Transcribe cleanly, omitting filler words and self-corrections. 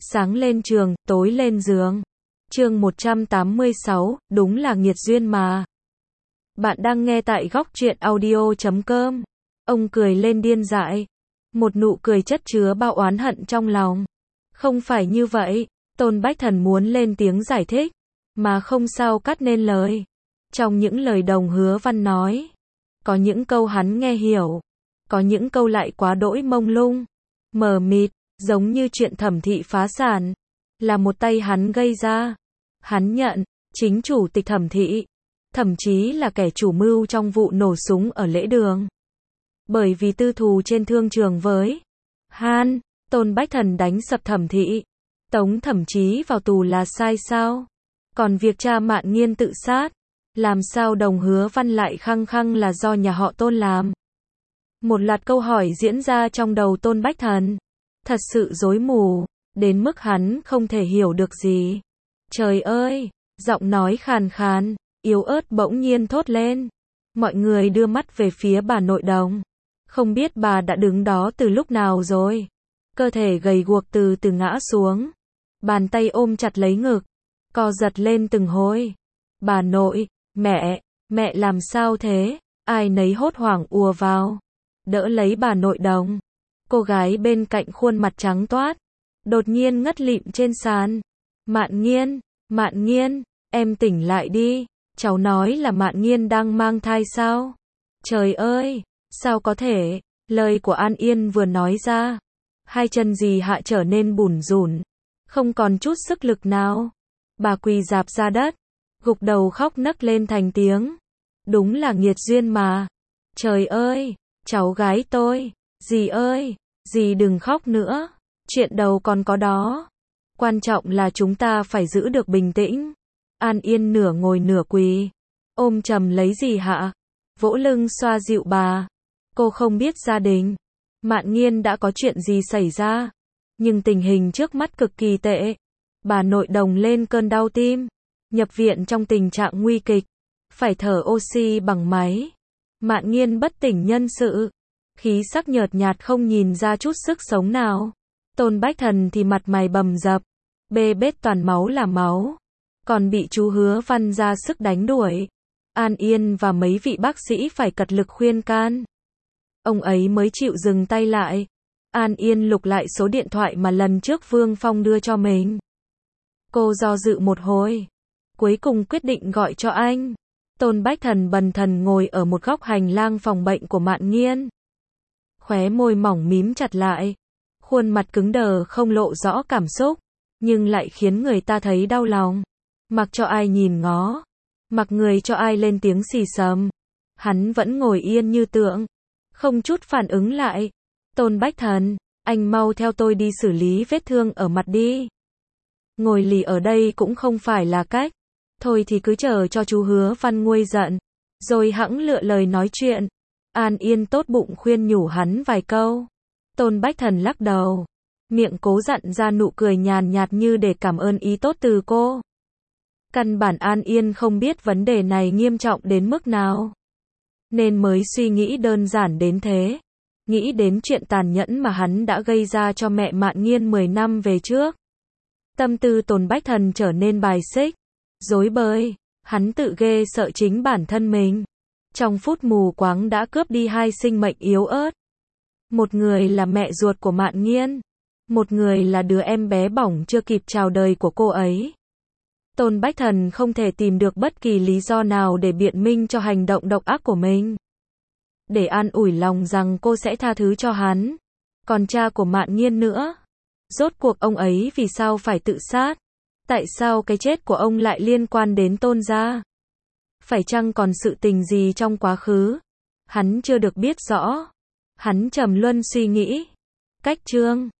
Sáng lên trường, tối lên giường. Chương 186, đúng là nghiệt duyên mà. Bạn đang nghe tại góc truyện audio.com. Ông cười lên điên dại. Một nụ cười chất chứa bao oán hận trong lòng. Không phải như vậy, Tôn Bách Thần muốn lên tiếng giải thích, mà không sao cắt nên lời. Trong những lời Đồng Hứa Văn nói, có những câu hắn nghe hiểu, có những câu lại quá đỗi mông lung, mờ mịt, giống như chuyện Thẩm Thị phá sản, là một tay hắn gây ra. Hắn nhận, chính chủ tịch Thẩm Thị, thậm chí là kẻ chủ mưu trong vụ nổ súng ở lễ đường. Bởi vì tư thù trên thương trường với Han, Tôn Bách Thần đánh sập Thẩm Thị, tống Thẩm Chí vào tù là sai sao? Còn việc cha Mạn Nghiên tự sát, làm sao Đồng Hứa Văn lại khăng khăng là do nhà họ Tôn làm? Một loạt câu hỏi diễn ra trong đầu Tôn Bách Thần, thật sự rối mù, đến mức hắn không thể hiểu được gì. Trời ơi, giọng nói khàn khàn, yếu ớt bỗng nhiên thốt lên. Mọi người đưa mắt về phía bà nội Đồng. Không biết bà đã đứng đó từ lúc nào rồi. Cơ thể gầy guộc từ từ ngã xuống. Bàn tay ôm chặt lấy ngực, co giật lên từng hồi. Bà nội, mẹ làm sao thế? Ai nấy hốt hoảng ùa vào, đỡ lấy bà nội Đồng. Cô gái bên cạnh khuôn mặt trắng toát, đột nhiên ngất lịm trên sàn. Mạn Nghiên, em tỉnh lại đi. Cháu nói là Mạn Nghiên đang mang thai sao? Trời ơi, sao có thể? Lời của An Yên vừa nói ra, hai chân dì Hạ trở nên bủn rủn, không còn chút sức lực nào. Bà quỳ rạp ra đất, gục đầu khóc nấc lên thành tiếng. Đúng là nghiệt duyên mà. Trời ơi, cháu gái tôi. Dì ơi, dì đừng khóc nữa. Chuyện đầu còn có đó. Quan trọng là chúng ta phải giữ được bình tĩnh. An Yên nửa ngồi nửa quỳ, ôm chầm lấy dì Hạ, vỗ lưng xoa dịu bà. Cô không biết gia đình Mạn Nghiên đã có chuyện gì xảy ra, nhưng tình hình trước mắt cực kỳ tệ. Bà nội Đồng lên cơn đau tim, nhập viện trong tình trạng nguy kịch, phải thở oxy bằng máy. Mạn Nghiên bất tỉnh nhân sự, khí sắc nhợt nhạt không nhìn ra chút sức sống nào. Tôn Bách Thần thì mặt mày bầm dập, bê bết toàn máu là máu, còn bị chú Hứa Văn ra sức đánh đuổi. An Yên và mấy vị bác sĩ phải cật lực khuyên can, ông ấy mới chịu dừng tay lại. An Yên lục lại số điện thoại mà lần trước Vương Phong đưa cho mình. Cô do dự một hồi, cuối cùng quyết định gọi cho anh. Tôn Bách Thần bần thần ngồi ở một góc hành lang phòng bệnh của Mạn Nghiên, khóe môi mỏng mím chặt lại, khuôn mặt cứng đờ không lộ rõ cảm xúc, nhưng lại khiến người ta thấy đau lòng. Mặc cho ai nhìn ngó, mặc người cho ai lên tiếng xì xầm, hắn vẫn ngồi yên như tượng, không chút phản ứng lại. Tôn Bách Thần, anh mau theo tôi đi xử lý vết thương ở mặt đi. Ngồi lì ở đây cũng không phải là cách. Thôi thì cứ chờ cho chú Hứa Văn nguôi giận, rồi hẵng lựa lời nói chuyện. An Yên tốt bụng khuyên nhủ hắn vài câu. Tôn Bách Thần lắc đầu, miệng cố dặn ra nụ cười nhàn nhạt như để cảm ơn ý tốt từ cô. Căn bản An Yên không biết vấn đề này nghiêm trọng đến mức nào, nên mới suy nghĩ đơn giản đến thế. Nghĩ đến chuyện tàn nhẫn mà hắn đã gây ra cho mẹ Mạn Nghiên 10 năm về trước. Tâm tư Tôn Bách Thần trở nên bài xích, rối bời, hắn tự ghê sợ chính bản thân mình. Trong phút mù quáng đã cướp đi hai sinh mệnh yếu ớt. Một người là mẹ ruột của Mạn Nghiên, một người là đứa em bé bỏng chưa kịp chào đời của cô ấy. Tôn Bách Thần không thể tìm được bất kỳ lý do nào để biện minh cho hành động độc ác của mình, để an ủi lòng rằng cô sẽ tha thứ cho hắn. Còn cha của Mạn Nghiên nữa, rốt cuộc ông ấy vì sao phải tự sát? Tại sao cái chết của ông lại liên quan đến Tôn gia? Phải chăng còn sự tình gì trong quá khứ hắn chưa được biết rõ? Hắn trầm luân suy nghĩ. Cách chương